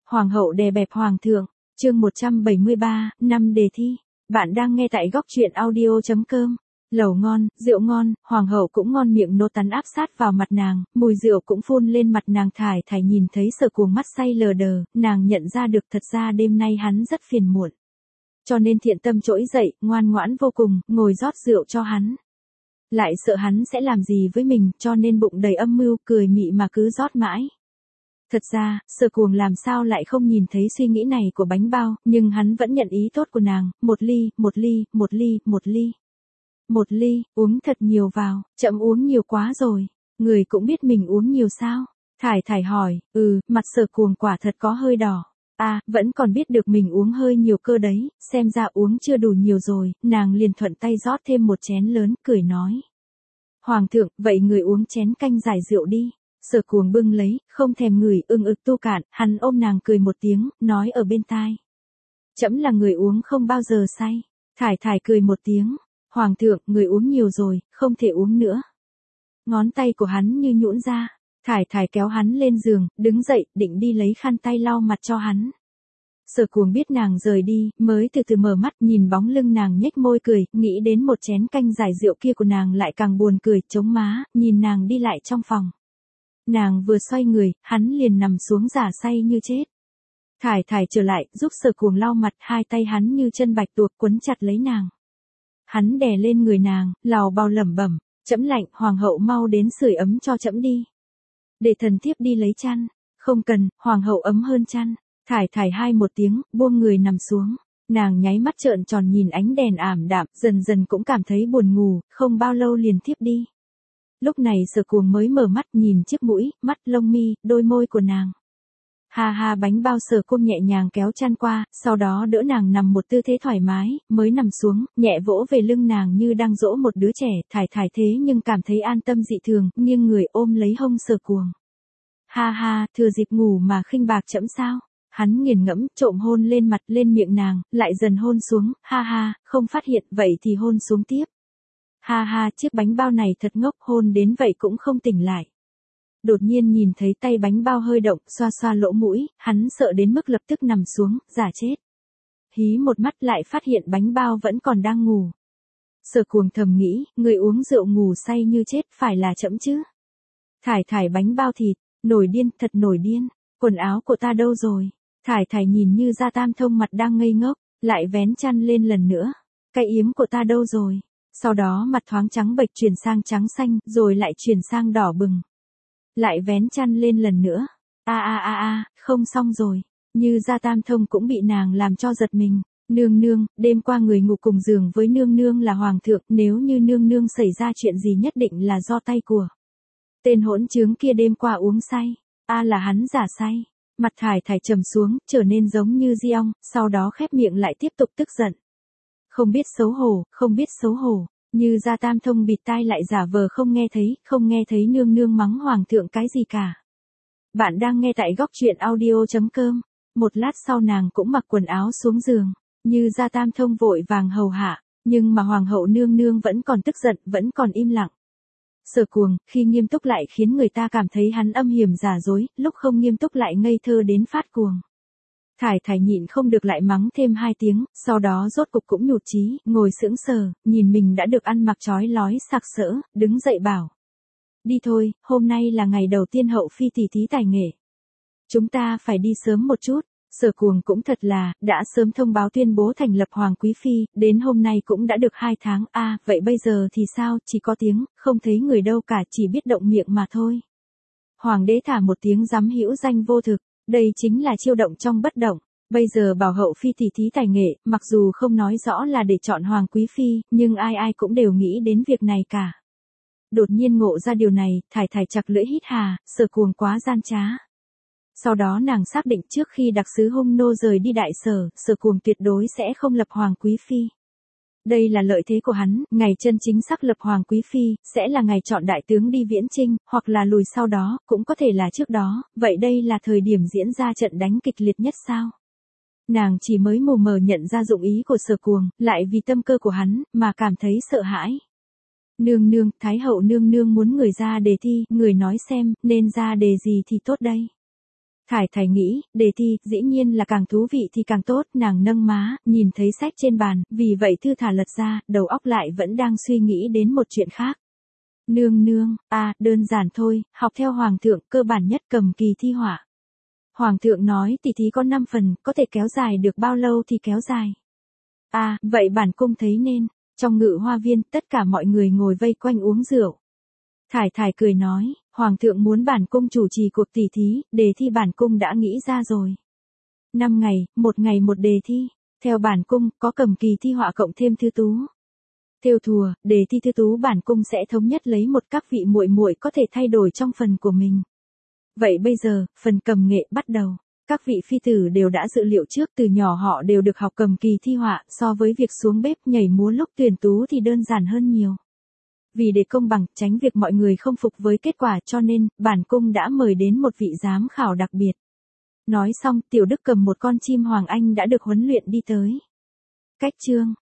Hoàng hậu đè bẹp hoàng thượng, chương 173, năm đề thi. Bạn đang nghe tại góc truyện audio.com. Lẩu ngon, rượu ngon, hoàng hậu cũng ngon miệng nốt tắn áp sát vào mặt nàng, mùi rượu cũng phun lên mặt nàng. Thải Thải nhìn thấy Sở Cuồng mắt say lờ đờ, nàng nhận ra được thật ra đêm nay hắn rất phiền muộn. Cho nên thiện tâm trỗi dậy, ngoan ngoãn vô cùng, ngồi rót rượu cho hắn. Lại sợ hắn sẽ làm gì với mình, cho nên bụng đầy âm mưu, cười mị mà cứ rót mãi. Thật ra, Sở Cuồng làm sao lại không nhìn thấy suy nghĩ này của bánh bao, nhưng hắn vẫn nhận ý tốt của nàng, một ly, một ly, một ly, một ly. Một ly, uống thật nhiều vào, chậm uống nhiều quá rồi, người cũng biết mình uống nhiều sao? Thải Thải hỏi, mặt Sở Cuồng quả thật có hơi đỏ. Vẫn còn biết được mình uống hơi nhiều cơ đấy, xem ra uống chưa đủ nhiều rồi, nàng liền thuận tay rót thêm một chén lớn, cười nói. Hoàng thượng, vậy người uống chén canh giải rượu đi. Sở Cuồng bưng lấy, không thèm ngửi, tu cạn, hắn ôm nàng cười một tiếng, nói ở bên tai. Trẫm là người uống không bao giờ say. Thải Thải cười một tiếng, hoàng thượng, người uống nhiều rồi, không thể uống nữa. Ngón tay của hắn như nhũn ra, Thải Thải kéo hắn lên giường, đứng dậy, định đi lấy khăn tay lau mặt cho hắn. Sở Cuồng biết nàng rời đi, mới từ từ mở mắt nhìn bóng lưng nàng nhếch môi cười, nghĩ đến một chén canh giải rượu kia của nàng lại càng buồn cười, chống má, nhìn nàng đi lại trong phòng. Nàng vừa xoay người, hắn liền nằm xuống giả say như chết. Thải Thải trở lại, giúp Sở Cuồng lau mặt, hai tay hắn như chân bạch tuộc quấn chặt lấy nàng. Hắn đè lên người nàng, lào bào lẩm bẩm, trẫm lạnh, hoàng hậu mau đến sưởi ấm cho trẫm đi. Để thần thiếp đi lấy chăn. Không cần, hoàng hậu ấm hơn chăn. Thải Thải hai một tiếng, buông người nằm xuống. Nàng nháy mắt trợn tròn nhìn ánh đèn ảm đạm, dần dần cũng cảm thấy buồn ngủ, không bao lâu liền thiếp đi. Lúc này Sở Cuồng mới mở mắt nhìn chiếc mũi, mắt, lông mi, đôi môi của nàng. Ha ha, bánh bao Sở Cuồng nhẹ nhàng kéo chăn qua, sau đó đỡ nàng nằm một tư thế thoải mái, mới nằm xuống, nhẹ vỗ về lưng nàng như đang dỗ một đứa trẻ. Thải Thải thế nhưng cảm thấy an tâm dị thường, nghiêng người ôm lấy hông Sở Cuồng. Ha ha, thừa dịp ngủ mà khinh bạc trẫm sao? Hắn nghiền ngẫm, trộm hôn lên mặt, lên miệng nàng, lại dần hôn xuống, ha ha, không phát hiện, vậy thì hôn xuống tiếp. Ha ha, chiếc bánh bao này thật ngốc, hôn đến vậy cũng không tỉnh lại. Đột nhiên nhìn thấy tay bánh bao hơi động, xoa xoa lỗ mũi, hắn sợ đến mức lập tức nằm xuống, giả chết. Hí một mắt lại phát hiện bánh bao vẫn còn đang ngủ. Sở Cuồng thầm nghĩ, người uống rượu ngủ say như chết phải là trẫm chứ. Thải Thải bánh bao thịt, nổi điên, thật nổi điên, quần áo của ta đâu rồi? Thải Thải nhìn như Gia Tam Thông mặt đang ngây ngốc, lại vén chăn lên lần nữa. Cái yếm của ta đâu rồi? Sau đó mặt thoáng trắng bệch chuyển sang trắng xanh, rồi lại chuyển sang đỏ bừng. Lại vén chăn lên lần nữa. Không xong rồi. Như Gia Tam Thông cũng bị nàng làm cho giật mình. Nương nương, đêm qua người ngủ cùng giường với nương nương là hoàng thượng, nếu như nương nương xảy ra chuyện gì nhất định là do tay của tên hỗn trướng kia đêm qua uống say. Là hắn giả say. Mặt Thải Thải trầm xuống, trở nên giống như di ong, sau đó khép miệng lại tiếp tục tức giận. Không biết xấu hổ, không biết xấu hổ. Như Gia Tam Thông bịt tai lại giả vờ không nghe thấy nương nương mắng hoàng thượng cái gì cả. Bạn đang nghe tại góc truyện audio.com. Một lát sau nàng cũng mặc quần áo xuống giường. Như Gia Tam Thông vội vàng hầu hạ, nhưng mà hoàng hậu nương nương vẫn còn tức giận, vẫn còn im lặng. Sở Cuồng, khi nghiêm túc lại khiến người ta cảm thấy hắn âm hiểm giả dối, lúc không nghiêm túc lại ngây thơ đến phát cuồng. Thải Thải nhịn không được lại mắng thêm 2 tiếng, sau đó rốt cục cũng nhụt chí, ngồi sững sờ, nhìn mình đã được ăn mặc chói lói sặc sỡ, đứng dậy bảo. Đi thôi, hôm nay là ngày đầu tiên hậu phi tỷ thí tài nghệ. Chúng ta phải đi sớm một chút. Sở Cuồng cũng thật là, đã sớm thông báo tuyên bố thành lập Hoàng Quý Phi, đến hôm nay cũng đã được 2 tháng, vậy bây giờ thì sao, chỉ có tiếng, không thấy người đâu cả, chỉ biết động miệng mà thôi. Hoàng đế thả một tiếng rắm hữu danh vô thực, đây chính là chiêu động trong bất động, bây giờ bảo hậu phi tỷ thí tài nghệ, mặc dù không nói rõ là để chọn Hoàng Quý Phi, nhưng ai ai cũng đều nghĩ đến việc này cả. Đột nhiên ngộ ra điều này, Thải Thải chặt lưỡi hít hà, Sở Cuồng quá gian trá. Sau đó nàng xác định trước khi đặc sứ Hung Nô rời đi đại sở, Sở Cuồng tuyệt đối sẽ không lập Hoàng Quý Phi. Đây là lợi thế của hắn, ngày chân chính xác lập Hoàng Quý Phi, sẽ là ngày chọn đại tướng đi viễn chinh, hoặc là lùi sau đó, cũng có thể là trước đó, vậy đây là thời điểm diễn ra trận đánh kịch liệt nhất sao? Nàng chỉ mới mù mờ nhận ra dụng ý của Sở Cuồng, lại vì tâm cơ của hắn, mà cảm thấy sợ hãi. Nương nương, Thái hậu nương nương muốn người ra đề thi, người nói xem, nên ra đề gì thì tốt đây. Thải Thải nghĩ, đề thi, dĩ nhiên là càng thú vị thì càng tốt, nàng nâng má, nhìn thấy sách trên bàn, vì vậy thư thả lật ra, đầu óc lại vẫn đang suy nghĩ đến một chuyện khác. Nương nương, đơn giản thôi, học theo hoàng thượng, cơ bản nhất cầm kỳ thi họa. Hoàng thượng nói tỷ thí có 5 phần, có thể kéo dài được bao lâu thì kéo dài. Vậy bản cung thấy nên. Trong Ngự Hoa Viên, tất cả mọi người ngồi vây quanh uống rượu. Thải Thải cười nói, Hoàng thượng muốn bản cung chủ trì cuộc tỷ thí, đề thi bản cung đã nghĩ ra rồi. 5 ngày một đề thi. Theo bản cung, có cầm kỳ thi họa cộng thêm thư tú. Thêu thùa, đề thi thư tú bản cung sẽ thống nhất lấy một các vị muội muội có thể thay đổi trong phần của mình. Vậy bây giờ, phần cầm nghệ bắt đầu. Các vị phi tử đều đã dự liệu trước, từ nhỏ họ đều được học cầm kỳ thi họa, so với việc xuống bếp nhảy múa lúc tuyển tú thì đơn giản hơn nhiều. Vì để công bằng, tránh việc mọi người không phục với kết quả cho nên, bản cung đã mời đến một vị giám khảo đặc biệt. Nói xong, Tiểu Đức cầm một con chim hoàng anh đã được huấn luyện đi tới. Cách chương